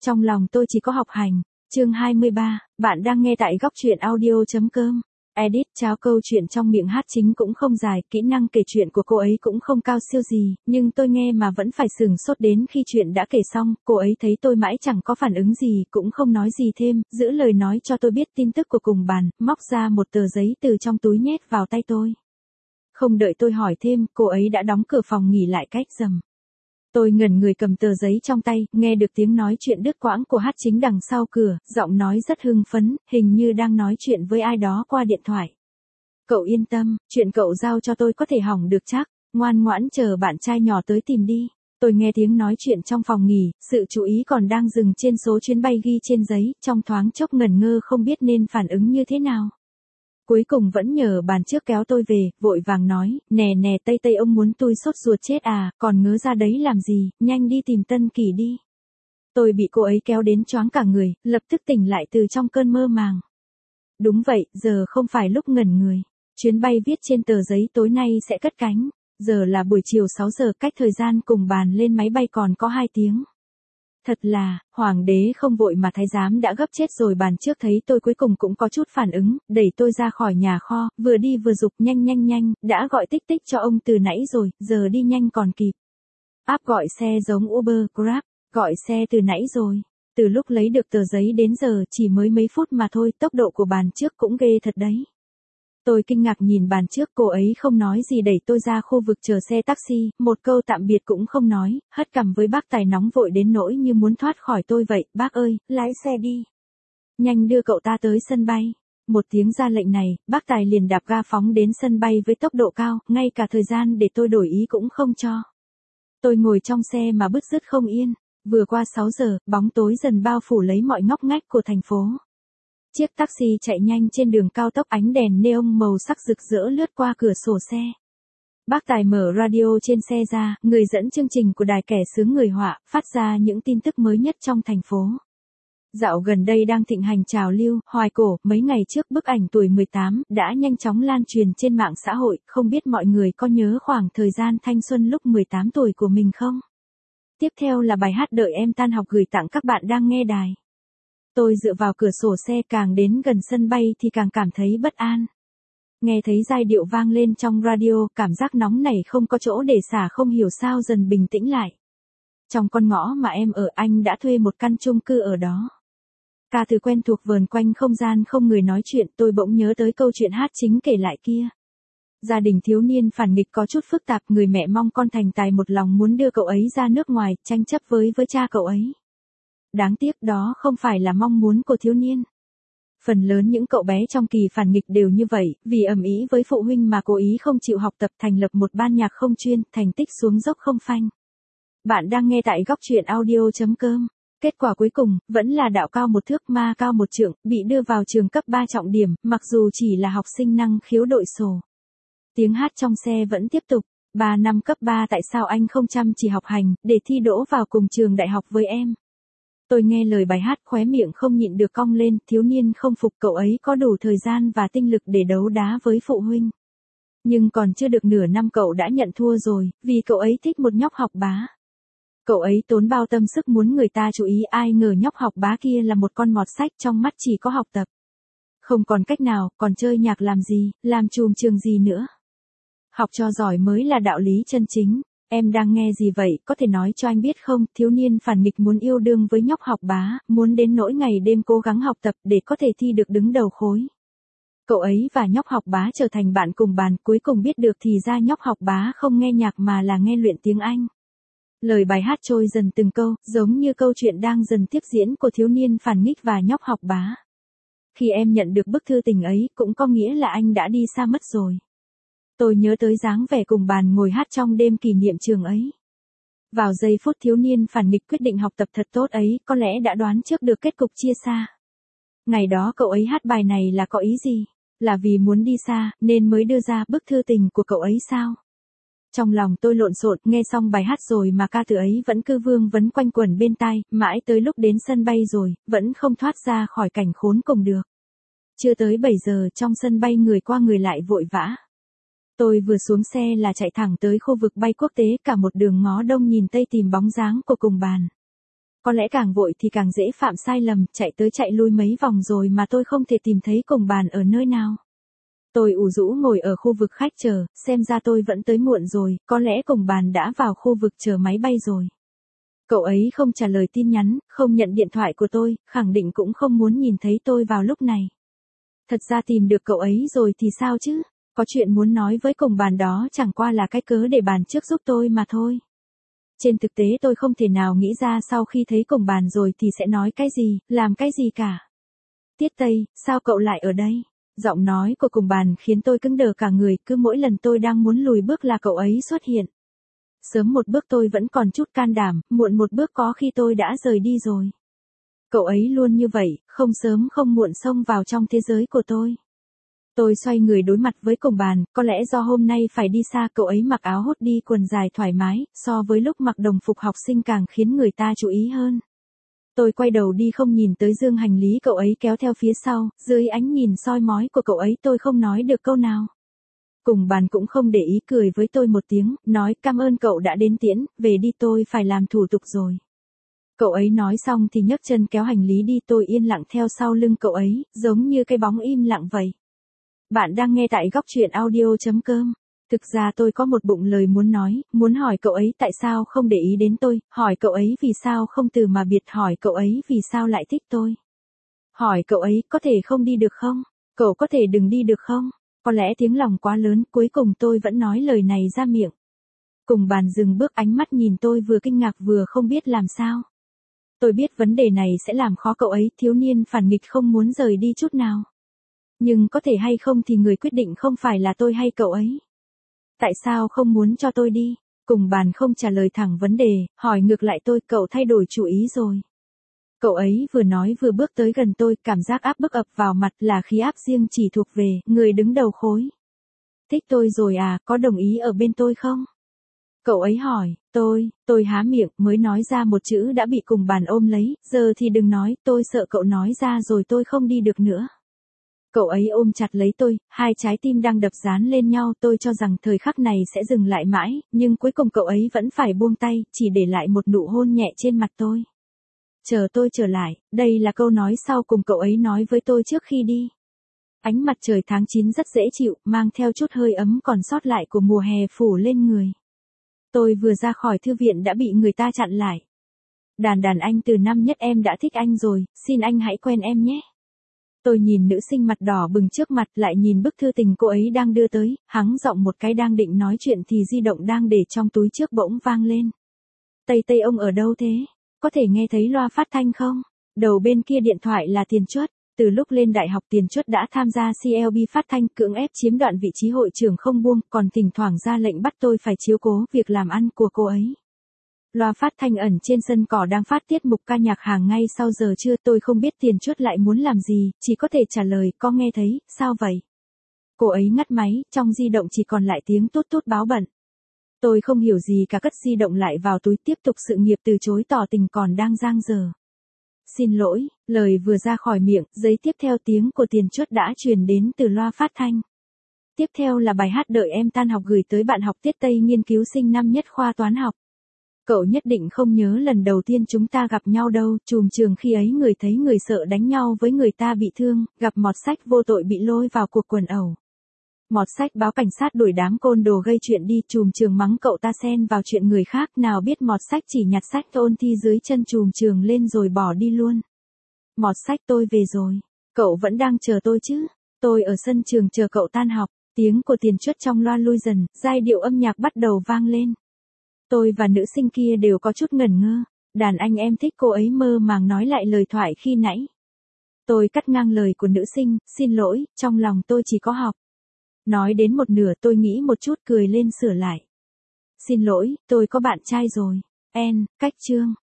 Trong lòng tôi chỉ có học hành. Chương 23, bạn đang nghe tại góc truyện audio.com. Edit, cháo câu chuyện trong miệng hát chính cũng không dài, kỹ năng kể chuyện của cô ấy cũng không cao siêu gì, nhưng tôi nghe mà vẫn phải sửng sốt đến khi chuyện đã kể xong, cô ấy thấy tôi mãi chẳng có phản ứng gì, cũng không nói gì thêm, giữ lời nói cho tôi biết tin tức của cùng bàn, móc ra một tờ giấy từ trong túi nhét vào tay tôi. Không đợi tôi hỏi thêm, cô ấy đã đóng cửa phòng nghỉ lại cách rầm. Tôi ngẩn người cầm tờ giấy trong tay, nghe được tiếng nói chuyện đứt quãng của hát chính đằng sau cửa, giọng nói rất hưng phấn, hình như đang nói chuyện với ai đó qua điện thoại. Cậu yên tâm, chuyện cậu giao cho tôi có thể hỏng được chắc, ngoan ngoãn chờ bạn trai nhỏ tới tìm đi. Tôi nghe tiếng nói chuyện trong phòng nghỉ, sự chú ý còn đang dừng trên số chuyến bay ghi trên giấy, trong thoáng chốc ngẩn ngơ không biết nên phản ứng như thế nào. Cuối cùng vẫn nhờ bàn trước kéo tôi về, vội vàng nói, nè Tây Tây ông muốn tôi sốt ruột chết à, còn ngớ ra đấy làm gì, nhanh đi tìm Tân Kỳ đi. Tôi bị cô ấy kéo đến choáng cả người, lập tức tỉnh lại từ trong cơn mơ màng. Đúng vậy, giờ không phải lúc ngẩn người. Chuyến bay viết trên tờ giấy tối nay sẽ cất cánh. Giờ là buổi chiều 6 giờ, cách thời gian cùng bàn lên máy bay còn có 2 tiếng. Thật là, hoàng đế không vội mà thái giám đã gấp chết rồi. Bàn trước thấy tôi cuối cùng cũng có chút phản ứng, đẩy tôi ra khỏi nhà kho, vừa đi vừa giục nhanh, đã gọi tích tích cho ông từ nãy rồi, giờ đi nhanh còn kịp. App gọi xe giống Uber, Grab, gọi xe từ nãy rồi. Từ lúc lấy được tờ giấy đến giờ chỉ mới mấy phút mà thôi, tốc độ của bàn trước cũng ghê thật đấy. Tôi kinh ngạc nhìn bàn trước, cô ấy không nói gì đẩy tôi ra khu vực chờ xe taxi, một câu tạm biệt cũng không nói, hất cằm với bác tài nóng vội đến nỗi như muốn thoát khỏi tôi vậy, bác ơi, lái xe đi. Nhanh đưa cậu ta tới sân bay. Một tiếng ra lệnh này, bác tài liền đạp ga phóng đến sân bay với tốc độ cao, ngay cả thời gian để tôi đổi ý cũng không cho. Tôi ngồi trong xe mà bứt rứt không yên, vừa qua 6 giờ, bóng tối dần bao phủ lấy mọi ngóc ngách của thành phố. Chiếc taxi chạy nhanh trên đường cao tốc, ánh đèn neon màu sắc rực rỡ lướt qua cửa sổ xe. Bác tài mở radio trên xe ra, người dẫn chương trình của đài kẻ sướng người họa, phát ra những tin tức mới nhất trong thành phố. Dạo gần đây đang thịnh hành trào lưu, hoài cổ, mấy ngày trước bức ảnh tuổi 18, đã nhanh chóng lan truyền trên mạng xã hội, không biết mọi người có nhớ khoảng thời gian thanh xuân lúc 18 tuổi của mình không? Tiếp theo là bài hát Đợi Em Tan Học gửi tặng các bạn đang nghe đài. Tôi dựa vào cửa sổ xe, càng đến gần sân bay thì càng cảm thấy bất an. Nghe thấy giai điệu vang lên trong radio, cảm giác nóng này không có chỗ để xả không hiểu sao dần bình tĩnh lại. Trong con ngõ mà em ở, anh đã thuê một căn chung cư ở đó. Ca từ quen thuộc vờn quanh không gian không người nói chuyện, tôi bỗng nhớ tới câu chuyện hát chính kể lại kia. Gia đình thiếu niên phản nghịch có chút phức tạp, người mẹ mong con thành tài một lòng muốn đưa cậu ấy ra nước ngoài, tranh chấp với cha cậu ấy. Đáng tiếc đó không phải là mong muốn của thiếu niên. Phần lớn những cậu bé trong kỳ phản nghịch đều như vậy, vì ầm ĩ với phụ huynh mà cố ý không chịu học tập, thành lập một ban nhạc không chuyên, thành tích xuống dốc không phanh. Bạn đang nghe tại góc truyện audio.com. Kết quả cuối cùng, vẫn là đạo cao một thước ma cao một trượng, bị đưa vào trường cấp 3 trọng điểm, mặc dù chỉ là học sinh năng khiếu đội sổ. Tiếng hát trong xe vẫn tiếp tục. 3 năm cấp 3 tại sao anh không chăm chỉ học hành, để thi đỗ vào cùng trường đại học với em? Tôi nghe lời bài hát khóe miệng không nhịn được cong lên, thiếu niên không phục, cậu ấy có đủ thời gian và tinh lực để đấu đá với phụ huynh. Nhưng còn chưa được nửa năm cậu đã nhận thua rồi, vì cậu ấy thích một nhóc học bá. Cậu ấy tốn bao tâm sức muốn người ta chú ý, ai ngờ nhóc học bá kia là một con mọt sách, trong mắt chỉ có học tập. Không còn cách nào, còn chơi nhạc làm gì, làm chùm trường gì nữa. Học cho giỏi mới là đạo lý chân chính. Em đang nghe gì vậy, có thể nói cho anh biết không? Thiếu niên phản nghịch muốn yêu đương với nhóc học bá, muốn đến nỗi ngày đêm cố gắng học tập để có thể thi được đứng đầu khối. Cậu ấy và nhóc học bá trở thành bạn cùng bàn, cuối cùng biết được thì ra nhóc học bá không nghe nhạc mà là nghe luyện tiếng Anh. Lời bài hát trôi dần từng câu, giống như câu chuyện đang dần tiếp diễn của thiếu niên phản nghịch và nhóc học bá. Khi em nhận được bức thư tình ấy, cũng có nghĩa là anh đã đi xa mất rồi. Tôi nhớ tới dáng vẻ cùng bàn ngồi hát trong đêm kỷ niệm trường ấy. Vào giây phút thiếu niên phản nghịch quyết định học tập thật tốt ấy, có lẽ đã đoán trước được kết cục chia xa. Ngày đó cậu ấy hát bài này là có ý gì? Là vì muốn đi xa, nên mới đưa ra bức thư tình của cậu ấy sao? Trong lòng tôi lộn xộn, nghe xong bài hát rồi mà ca từ ấy vẫn cứ vương vấn quanh quẩn bên tai, mãi tới lúc đến sân bay rồi, vẫn không thoát ra khỏi cảnh khốn cùng được. Chưa tới 7 giờ, trong sân bay người qua người lại vội vã. Tôi vừa xuống xe là chạy thẳng tới khu vực bay quốc tế, cả một đường ngó đông nhìn tây tìm bóng dáng của cùng bàn. Có lẽ càng vội thì càng dễ phạm sai lầm, chạy tới chạy lui mấy vòng rồi mà tôi không thể tìm thấy cùng bàn ở nơi nào. Tôi ủ rũ ngồi ở khu vực khách chờ, xem ra tôi vẫn tới muộn rồi, có lẽ cùng bàn đã vào khu vực chờ máy bay rồi. Cậu ấy không trả lời tin nhắn, không nhận điện thoại của tôi, khẳng định cũng không muốn nhìn thấy tôi vào lúc này. Thật ra tìm được cậu ấy rồi thì sao chứ? Có chuyện muốn nói với cùng bàn đó chẳng qua là cái cớ để bàn trước giúp tôi mà thôi. Trên thực tế tôi không thể nào nghĩ ra sau khi thấy cùng bàn rồi thì sẽ nói cái gì, làm cái gì cả. Tiết Tây, sao cậu lại ở đây? Giọng nói của cùng bàn khiến tôi cứng đờ cả người, cứ mỗi lần tôi đang muốn lùi bước là cậu ấy xuất hiện. Sớm một bước tôi vẫn còn chút can đảm, muộn một bước có khi tôi đã rời đi rồi. Cậu ấy luôn như vậy, không sớm không muộn xông vào trong thế giới của tôi. Tôi xoay người đối mặt với cùng bàn, có lẽ do hôm nay phải đi xa cậu ấy mặc áo hốt đi quần dài thoải mái, so với lúc mặc đồng phục học sinh càng khiến người ta chú ý hơn. Tôi quay đầu đi không nhìn tới dương hành lý cậu ấy kéo theo phía sau, dưới ánh nhìn soi mói của cậu ấy tôi không nói được câu nào. Cùng bàn cũng không để ý cười với tôi một tiếng, nói cảm ơn cậu đã đến tiễn, về đi tôi phải làm thủ tục rồi. Cậu ấy nói xong thì nhấc chân kéo hành lý đi, tôi yên lặng theo sau lưng cậu ấy, giống như cái bóng im lặng vậy. Bạn đang nghe tại góc truyện audio.com. Thực ra tôi có một bụng lời muốn nói, muốn hỏi cậu ấy tại sao không để ý đến tôi, hỏi cậu ấy vì sao không từ mà biệt, hỏi cậu ấy vì sao lại thích tôi. Hỏi cậu ấy có thể không đi được không? Cậu có thể đừng đi được không? Có lẽ tiếng lòng quá lớn, cuối cùng tôi vẫn nói lời này ra miệng. Cùng bàn dừng bước, ánh mắt nhìn tôi vừa kinh ngạc vừa không biết làm sao. Tôi biết vấn đề này sẽ làm khó cậu ấy, thiếu niên phản nghịch không muốn rời đi chút nào. Nhưng có thể hay không thì người quyết định không phải là tôi hay cậu ấy. Tại sao không muốn cho tôi đi? Cùng bàn không trả lời thẳng vấn đề, hỏi ngược lại tôi, cậu thay đổi chủ ý rồi. Cậu ấy vừa nói vừa bước tới gần tôi, cảm giác áp bức ập vào mặt là khí áp riêng chỉ thuộc về người đứng đầu khối. Thích tôi rồi à, có đồng ý ở bên tôi không? Cậu ấy hỏi, tôi há miệng mới nói ra một chữ đã bị cùng bàn ôm lấy, giờ thì đừng nói, tôi sợ cậu nói ra rồi tôi không đi được nữa. Cậu ấy ôm chặt lấy tôi, hai trái tim đang đập dán lên nhau, tôi cho rằng thời khắc này sẽ dừng lại mãi, nhưng cuối cùng cậu ấy vẫn phải buông tay, chỉ để lại một nụ hôn nhẹ trên mặt tôi. Chờ tôi trở lại, đây là câu nói sau cùng cậu ấy nói với tôi trước khi đi. Ánh mặt trời tháng 9 rất dễ chịu, mang theo chút hơi ấm còn sót lại của mùa hè phủ lên người. Tôi vừa ra khỏi thư viện đã bị người ta chặn lại. Đàn anh từ năm nhất em đã thích anh rồi, xin anh hãy quen em nhé. Tôi nhìn nữ sinh mặt đỏ bừng trước mặt, lại nhìn bức thư tình cô ấy đang đưa tới, hắng giọng một cái đang định nói chuyện thì di động đang để trong túi trước bỗng vang lên. Tây ông ở đâu thế? Có thể nghe thấy loa phát thanh không? Đầu bên kia điện thoại là Tiền Chuất. Từ lúc lên đại học Tiền Chuất đã tham gia CLB phát thanh, cưỡng ép chiếm đoạt vị trí hội trưởng không buông, còn thỉnh thoảng ra lệnh bắt tôi phải chiếu cố việc làm ăn của cô ấy. Loa phát thanh ẩn trên sân cỏ đang phát tiết mục ca nhạc hàng ngay sau giờ trưa, tôi không biết Tiền Chuất lại muốn làm gì, chỉ có thể trả lời, có nghe thấy, sao vậy? Cô ấy ngắt máy, trong di động chỉ còn lại tiếng tút tút báo bận. Tôi không hiểu gì cả, cất di động lại vào túi, tiếp tục sự nghiệp từ chối tỏ tình còn đang dang dở. Xin lỗi, lời vừa ra khỏi miệng, giây tiếp theo tiếng của Tiền Chuất đã truyền đến từ loa phát thanh. Tiếp theo là bài hát Đợi Em Tan Học gửi tới bạn học Tiết Tây, nghiên cứu sinh năm nhất khoa toán học. Cậu nhất định không nhớ lần đầu tiên chúng ta gặp nhau đâu, trùm trường khi ấy người thấy người sợ đánh nhau với người ta bị thương, gặp mọt sách vô tội bị lôi vào cuộc quần ẩu. Mọt sách báo cảnh sát đuổi đám côn đồ gây chuyện đi, trùm trường mắng cậu ta xen vào chuyện người khác, nào biết mọt sách chỉ nhặt sách ôn thi dưới chân trùm trường lên rồi bỏ đi luôn. Mọt sách, tôi về rồi. Cậu vẫn đang chờ tôi chứ? Tôi ở sân trường chờ cậu tan học. Tiếng của Tiền Chuất trong loa lui dần, giai điệu âm nhạc bắt đầu vang lên. Tôi và nữ sinh kia đều có chút ngẩn ngơ. Đàn anh em thích cô ấy mơ màng nói lại lời thoại khi nãy. Tôi cắt ngang lời của nữ sinh, xin lỗi, trong lòng tôi chỉ có học. Nói đến một nửa tôi nghĩ một chút cười lên sửa lại. Xin lỗi, tôi có bạn trai rồi. Cách chương.